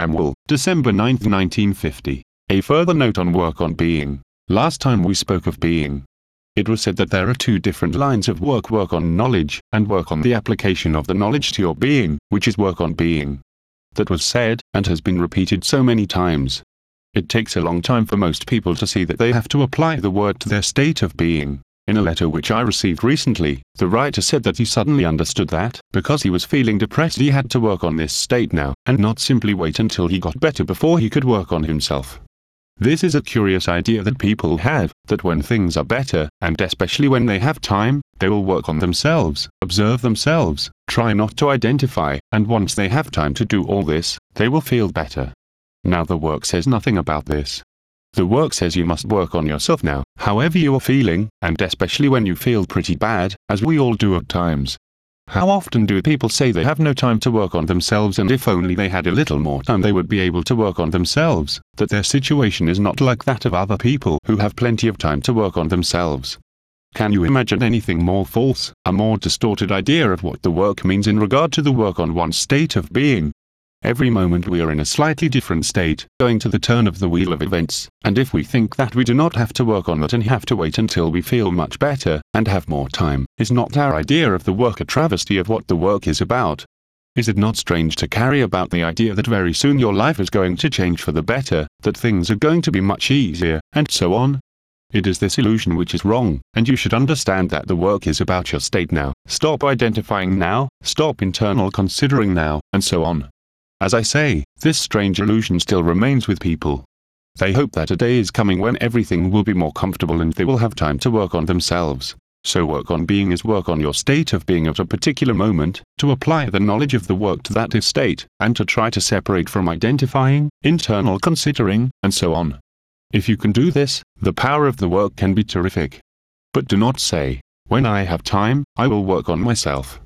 Samuel, December 9, 1950. A further note on work on being. Last time we spoke of being. It was said that there are two different lines of work on knowledge, and work on the application of the knowledge to your being, which is work on being. That was said, and has been repeated so many times. It takes a long time for most people to see that they have to apply the word to their state of being. In a letter which I received recently, the writer said that he suddenly understood that, because he was feeling depressed, he had to work on this state now, and not simply wait until he got better before he could work on himself. This is a curious idea that people have, that when things are better, and especially when they have time, they will work on themselves, observe themselves, try not to identify, and once they have time to do all this, they will feel better. Now the work says nothing about this. The work says you must work on yourself now, however you are feeling, and especially when you feel pretty bad, as we all do at times. How often do people say they have no time to work on themselves, and if only they had a little more time they would be able to work on themselves, that their situation is not like that of other people who have plenty of time to work on themselves. Can you imagine anything more false, a more distorted idea of what the work means in regard to the work on one's state of being? Every moment we are in a slightly different state, going to the turn of the wheel of events, and if we think that we do not have to work on that and have to wait until we feel much better, and have more time, is not our idea of the work a travesty of what the work is about? Is it not strange to carry about the idea that very soon your life is going to change for the better, that things are going to be much easier, and so on? It is this illusion which is wrong, and you should understand that the work is about your state now. Stop identifying now, stop internal considering now, and so on. As I say, this strange illusion still remains with people. They hope that a day is coming when everything will be more comfortable and they will have time to work on themselves. So work on being is work on your state of being at a particular moment, to apply the knowledge of the work to that state, and to try to separate from identifying, internal considering, and so on. If you can do this, the power of the work can be terrific. But do not say, when I have time, I will work on myself.